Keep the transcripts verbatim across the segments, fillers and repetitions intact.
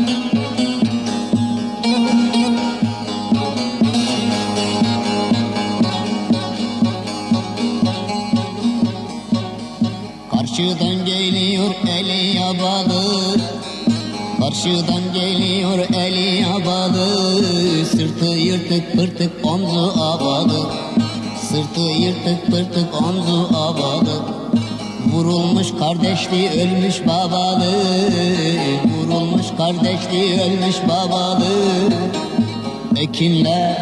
Karşıdan geliyor eli yabalı, karşıdan geliyor eli yabalı, sırtı yırtık pırtık omzu abalı, sırtı yırtık pırtık omzu abalı. Vurulmuş kardeşli ölmüş babalı, vurulmuş kardeşli ölmüş babalı. Ekinler,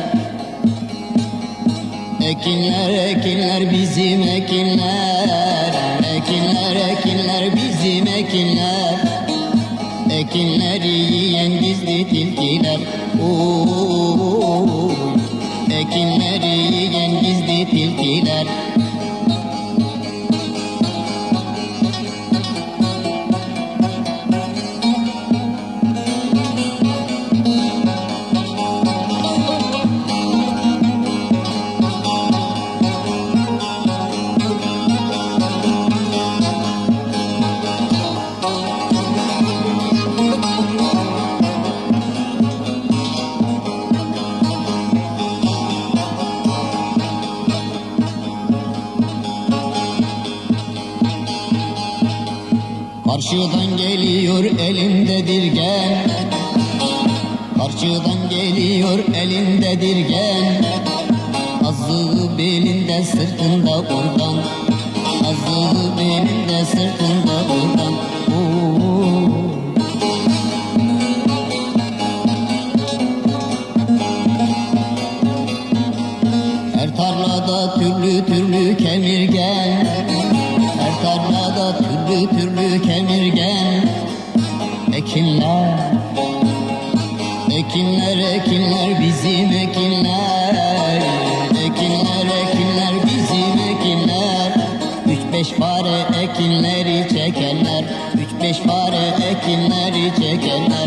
ekinler, ekinler bizim ekinler, ekinler, ekinler bizim ekinler, ekinleri yiyen gizli tilkiler. Oo, ekinleri yiyen gizli tilkiler. Karşıdan geliyor elinde dirgen, karşıdan geliyor elinde dirgen, azığı belinde sırtında oradan, azığı belinde sırtında oradan. Oo. Her tarlada türlü türlü kemirgen, her tarlada türlü türlü kemirgen. Ekinler, ekinler, ekinler bizim ekinler, ekinler, ekinler bizim ekinler. Üç beş fare ekinleri çekenler, üç beş fare ekinleri çekenler.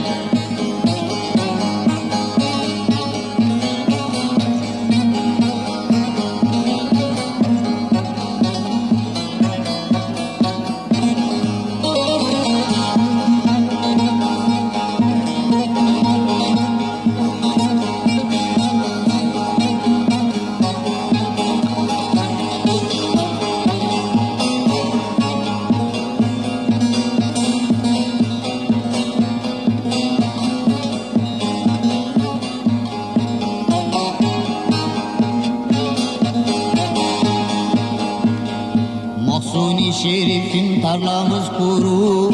Mahsuni Şerif'im tarlamız kuru,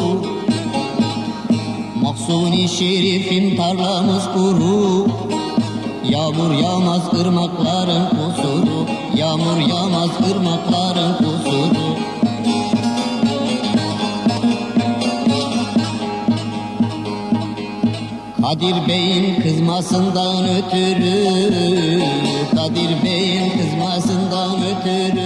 Mahsuni Şerif'im tarlamız kuru. Yağmur yağmaz ırmakların kusuru, yağmur yağmaz ırmakların kusuru. Kadir Bey'in kızmasından ötürü, Kadir Bey'in kızmasından ötürü